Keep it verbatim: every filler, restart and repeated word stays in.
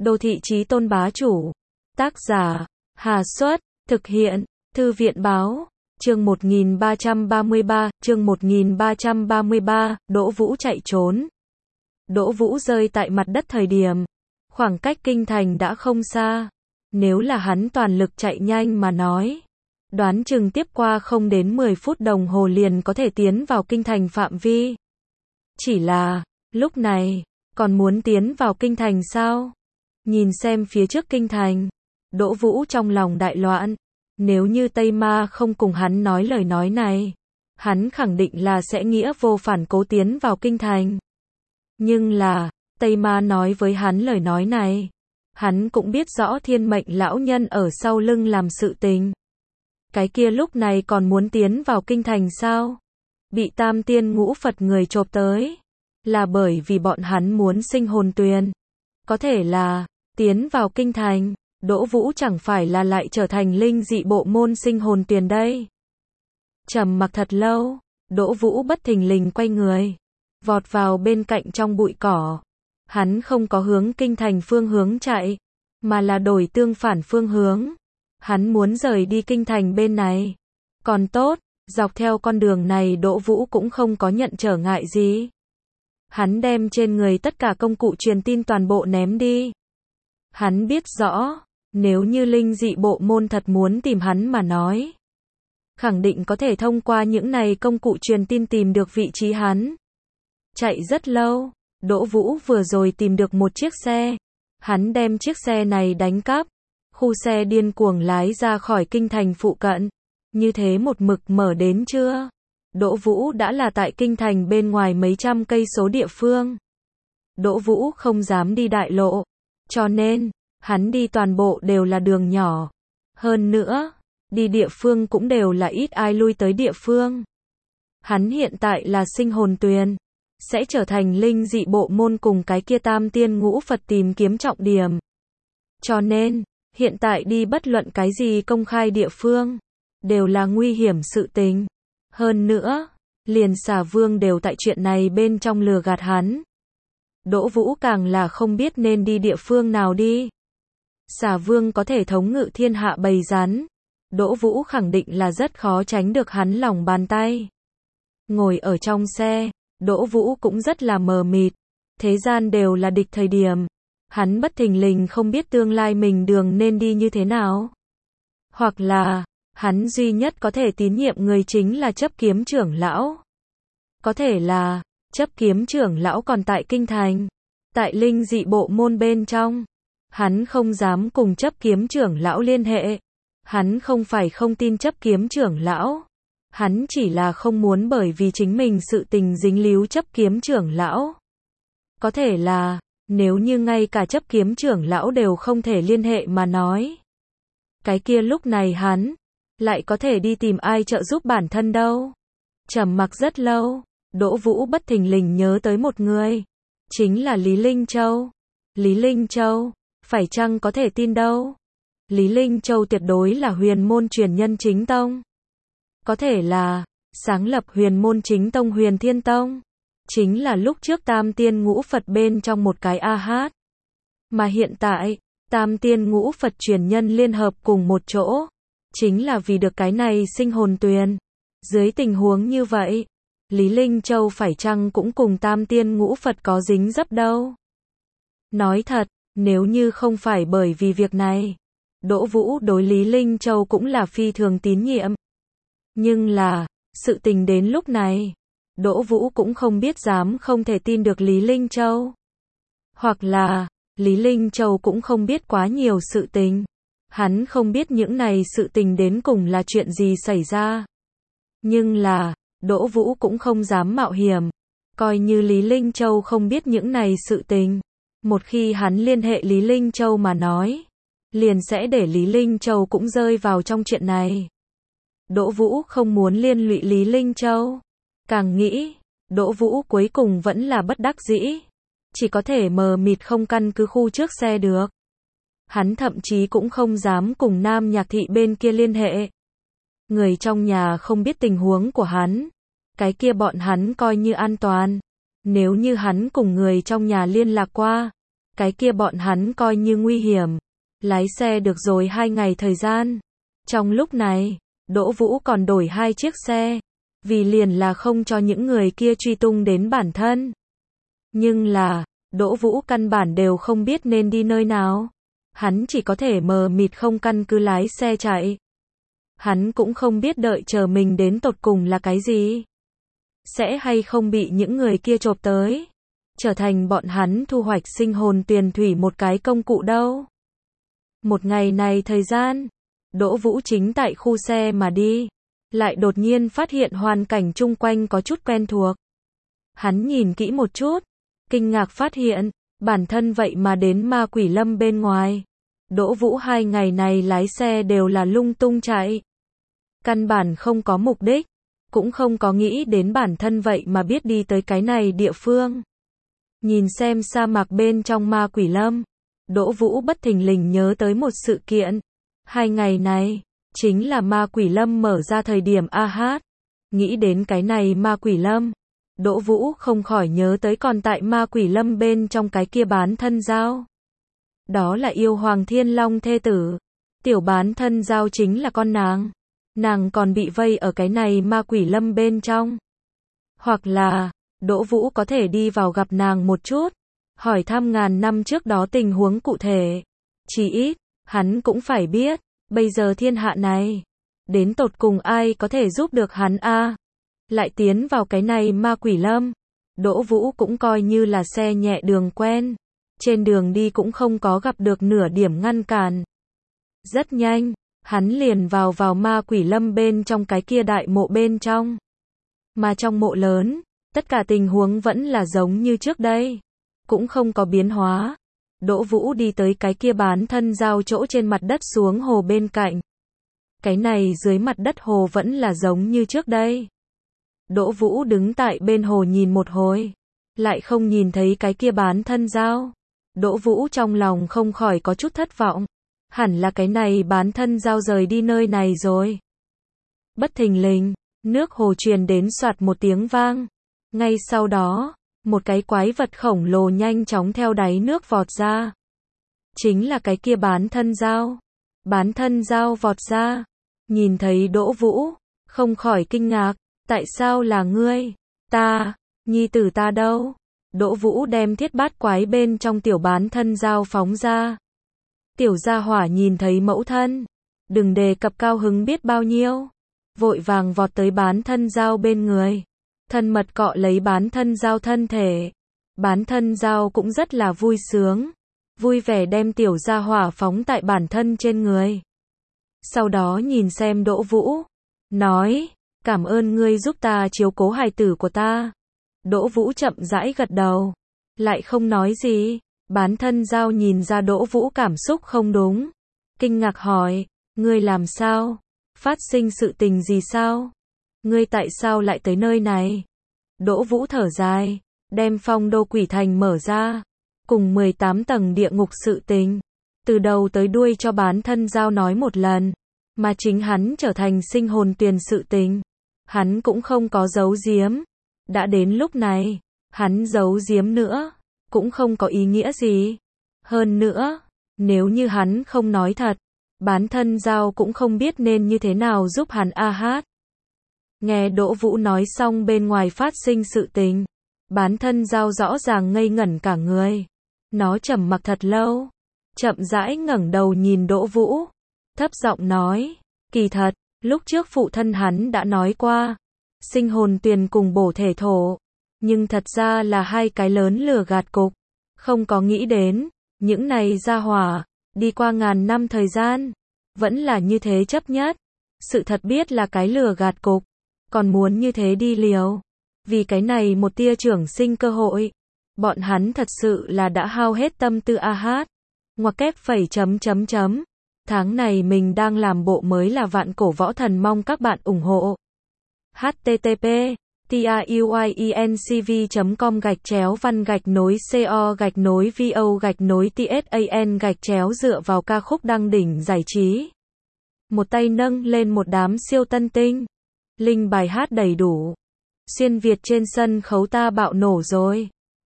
Đô thị chí tôn bá chủ. Tác giả, Hà Xuất, thực hiện, Thư viện báo, chương một nghìn ba trăm ba mươi ba, chương một nghìn ba trăm ba mươi ba, Đỗ Vũ chạy trốn. Đỗ Vũ rơi tại mặt đất thời điểm, khoảng cách kinh thành đã không xa. Nếu là hắn toàn lực chạy nhanh mà nói, đoán chừng tiếp qua không đến mười phút đồng hồ liền có thể tiến vào kinh thành phạm vi. Chỉ là, lúc này, còn muốn tiến vào kinh thành sao? Nhìn xem phía trước kinh thành, Đỗ Vũ trong lòng đại loạn. Nếu như Tây Ma không cùng hắn nói lời nói này, hắn khẳng định là sẽ nghĩa vô phản cố tiến vào kinh thành. Nhưng là, Tây Ma nói với hắn lời nói này, hắn cũng biết rõ thiên mệnh lão nhân ở sau lưng làm sự tình. Cái kia lúc này còn muốn tiến vào kinh thành sao? Bị tam tiên ngũ Phật người chộp tới, là bởi vì bọn hắn muốn sinh hồn tuyền. Có thể là, tiến vào kinh thành, Đỗ Vũ chẳng phải là lại trở thành linh dị bộ môn sinh hồn tuyền đây. Trầm mặc thật lâu, Đỗ Vũ bất thình lình quay người, vọt vào bên cạnh trong bụi cỏ. Hắn không có hướng kinh thành phương hướng chạy, mà là đổi tương phản phương hướng. Hắn muốn rời đi kinh thành bên này. Còn tốt, dọc theo con đường này Đỗ Vũ cũng không có nhận trở ngại gì. Hắn đem trên người tất cả công cụ truyền tin toàn bộ ném đi. Hắn biết rõ, nếu như linh dị bộ môn thật muốn tìm hắn mà nói, khẳng định có thể thông qua những này công cụ truyền tin tìm được vị trí hắn. Chạy rất lâu, Đỗ Vũ vừa rồi tìm được một chiếc xe. Hắn đem chiếc xe này đánh cắp. Khu xe điên cuồng lái ra khỏi kinh thành phụ cận. Như thế một mực mở đến trưa, Đỗ Vũ đã là tại kinh thành bên ngoài mấy trăm cây số địa phương. Đỗ Vũ không dám đi đại lộ, cho nên, hắn đi toàn bộ đều là đường nhỏ. Hơn nữa, đi địa phương cũng đều là ít ai lui tới địa phương. Hắn hiện tại là sinh hồn tuyền, sẽ trở thành linh dị bộ môn cùng cái kia tam tiên ngũ Phật tìm kiếm trọng điểm. Cho nên, hiện tại đi bất luận cái gì công khai địa phương, đều là nguy hiểm sự tình. Hơn nữa, liền Xà Vương đều tại chuyện này bên trong lừa gạt hắn. Đỗ Vũ càng là không biết nên đi địa phương nào đi. Xà Vương có thể thống ngự thiên hạ bầy rắn, Đỗ Vũ khẳng định là rất khó tránh được hắn lòng bàn tay. Ngồi ở trong xe, Đỗ Vũ cũng rất là mờ mịt. Thế gian đều là địch thời điểm, hắn bất thình lình không biết tương lai mình đường nên đi như thế nào. Hoặc là, hắn duy nhất có thể tín nhiệm người chính là chấp kiếm trưởng lão. Có thể là, chấp kiếm trưởng lão còn tại kinh thành, tại linh dị bộ môn bên trong. Hắn không dám cùng chấp kiếm trưởng lão liên hệ. Hắn không phải không tin chấp kiếm trưởng lão. Hắn chỉ là không muốn bởi vì chính mình sự tình dính líu chấp kiếm trưởng lão. Có thể là, nếu như ngay cả chấp kiếm trưởng lão đều không thể liên hệ mà nói, cái kia lúc này hắn lại có thể đi tìm ai trợ giúp bản thân đâu. Trầm mặc rất lâu, Đỗ Vũ bất thình lình nhớ tới một người, chính là Lý Linh Châu. Lý Linh Châu, phải chăng có thể tin đâu? Lý Linh Châu tuyệt đối là huyền môn truyền nhân chính tông. Có thể là, sáng lập huyền môn chính tông Huyền Thiên Tông, chính là lúc trước tam tiên ngũ Phật bên trong một cái a hát. Mà hiện tại, tam tiên ngũ Phật truyền nhân liên hợp cùng một chỗ, chính là vì được cái này sinh hồn tuyền. Dưới tình huống như vậy, Lý Linh Châu phải chăng cũng cùng tam tiên ngũ Phật có dính dấp đâu? Nói thật, nếu như không phải bởi vì việc này, Đỗ Vũ đối Lý Linh Châu cũng là phi thường tín nhiệm. Nhưng là, sự tình đến lúc này, Đỗ Vũ cũng không biết dám không thể tin được Lý Linh Châu. Hoặc là, Lý Linh Châu cũng không biết quá nhiều sự tình. Hắn không biết những này sự tình đến cùng là chuyện gì xảy ra. Nhưng là, Đỗ Vũ cũng không dám mạo hiểm. Coi như Lý Linh Châu không biết những này sự tình. Một khi hắn liên hệ Lý Linh Châu mà nói, liền sẽ để Lý Linh Châu cũng rơi vào trong chuyện này. Đỗ Vũ không muốn liên lụy Lý Linh Châu. Càng nghĩ, Đỗ Vũ cuối cùng vẫn là bất đắc dĩ. Chỉ có thể mờ mịt không căn cứ khu trước xe được. Hắn thậm chí cũng không dám cùng Nam Nhạc Thị bên kia liên hệ. Người trong nhà không biết tình huống của hắn. Cái kia bọn hắn coi như an toàn. Nếu như hắn cùng người trong nhà liên lạc qua, cái kia bọn hắn coi như nguy hiểm. Lái xe được rồi hai ngày thời gian. Trong lúc này, Đỗ Vũ còn đổi hai chiếc xe. Vì liền là không cho những người kia truy tung đến bản thân. Nhưng là, Đỗ Vũ căn bản đều không biết nên đi nơi nào. Hắn chỉ có thể mờ mịt không căn cứ lái xe chạy. Hắn cũng không biết đợi chờ mình đến tột cùng là cái gì. Sẽ hay không bị những người kia chộp tới. Trở thành bọn hắn thu hoạch sinh hồn tuyền thủy một cái công cụ đâu. Một ngày này thời gian, Đỗ Vũ chính tại khu xe mà đi. Lại đột nhiên phát hiện hoàn cảnh chung quanh có chút quen thuộc. Hắn nhìn kỹ một chút. Kinh ngạc phát hiện, bản thân vậy mà đến ma quỷ lâm bên ngoài. Đỗ Vũ hai ngày này lái xe đều là lung tung chạy. Căn bản không có mục đích, cũng không có nghĩ đến bản thân vậy mà biết đi tới cái này địa phương. Nhìn xem sa mạc bên trong ma quỷ lâm, Đỗ Vũ bất thình lình nhớ tới một sự kiện. Hai ngày này, chính là ma quỷ lâm mở ra thời điểm a hát. Nghĩ đến cái này ma quỷ lâm, Đỗ Vũ không khỏi nhớ tới còn tại ma quỷ lâm bên trong cái kia bán thân dao. Đó là yêu hoàng thiên long thê tử. Tiểu bán thân dao chính là con nàng. Nàng còn bị vây ở cái này ma quỷ lâm bên trong. Hoặc là, Đỗ Vũ có thể đi vào gặp nàng một chút. Hỏi thăm ngàn năm trước đó tình huống cụ thể. Chỉ ít, hắn cũng phải biết, bây giờ thiên hạ này, đến tột cùng ai có thể giúp được hắn a? Lại tiến vào cái này ma quỷ lâm. Đỗ Vũ cũng coi như là xe nhẹ đường quen. Trên đường đi cũng không có gặp được nửa điểm ngăn cản. Rất nhanh, hắn liền vào vào ma quỷ lâm bên trong cái kia đại mộ bên trong. Mà trong mộ lớn, tất cả tình huống vẫn là giống như trước đây. Cũng không có biến hóa. Đỗ Vũ đi tới cái kia bán thân dao chỗ trên mặt đất xuống hồ bên cạnh. Cái này dưới mặt đất hồ vẫn là giống như trước đây. Đỗ Vũ đứng tại bên hồ nhìn một hồi. Lại không nhìn thấy cái kia bán thân dao. Đỗ Vũ trong lòng không khỏi có chút thất vọng. Hẳn là cái này bán thân dao rời đi nơi này rồi. Bất thình lình, nước hồ truyền đến soạt một tiếng vang. Ngay sau đó, một cái quái vật khổng lồ nhanh chóng theo đáy nước vọt ra. Chính là cái kia bán thân dao. Bán thân dao vọt ra. Nhìn thấy Đỗ Vũ, không khỏi kinh ngạc. Tại sao là ngươi? Ta, nhi tử ta đâu? Đỗ Vũ đem thiết bát quái bên trong tiểu bán thân dao phóng ra. Tiểu gia hỏa nhìn thấy mẫu thân. Đừng đề cập cao hứng biết bao nhiêu. Vội vàng vọt tới bán thân dao bên người. Thân mật cọ lấy bán thân dao thân thể. Bán thân dao cũng rất là vui sướng. Vui vẻ đem tiểu gia hỏa phóng tại bản thân trên người. Sau đó nhìn xem Đỗ Vũ. Nói, cảm ơn ngươi giúp ta chiếu cố hài tử của ta. Đỗ Vũ chậm rãi gật đầu. Lại không nói gì. Bán thân dao nhìn ra Đỗ Vũ cảm xúc không đúng. Kinh ngạc hỏi, ngươi làm sao? Phát sinh sự tình gì sao? Ngươi tại sao lại tới nơi này? Đỗ Vũ thở dài, đem phong đô quỷ thành mở ra. Cùng mười tám tầng địa ngục sự tình. Từ đầu tới đuôi cho bán thân dao nói một lần. Mà chính hắn trở thành sinh hồn tiền sự tình. Hắn cũng không có giấu giếm. Đã đến lúc này, hắn giấu giếm nữa, cũng không có ý nghĩa gì. Hơn nữa, nếu như hắn không nói thật, bán thân dao cũng không biết nên như thế nào giúp hắn a hát. Nghe Đỗ Vũ nói xong bên ngoài phát sinh sự tình, bán thân dao rõ ràng ngây ngẩn cả người. Nó trầm mặc thật lâu, chậm rãi ngẩng đầu nhìn Đỗ Vũ, thấp giọng nói, kỳ thật, lúc trước phụ thân hắn đã nói qua, sinh hồn tuyền cùng bổ thể thổ, nhưng thật ra là hai cái lớn lừa gạt cục, không có nghĩ đến, những này gia hỏa, đi qua ngàn năm thời gian, vẫn là như thế chấp nhất, sự thật biết là cái lừa gạt cục, còn muốn như thế đi liều, vì cái này một tia trưởng sinh cơ hội, bọn hắn thật sự là đã hao hết tâm tư a hát, ngoặc kép phẩy chấm chấm chấm, tháng này mình đang làm bộ mới là vạn cổ võ thần mong các bạn ủng hộ. H T T P tiuyencv chấm com gạch chéo văn gạch nối co gạch nối vo gạch nối tsan gạch chéo dựa vào ca khúc đăng đỉnh giải trí. Một tay nâng lên một đám siêu tân tinh. Linh bài hát đầy đủ. Xuyên Việt trên sân khấu ta bạo nổ rồi.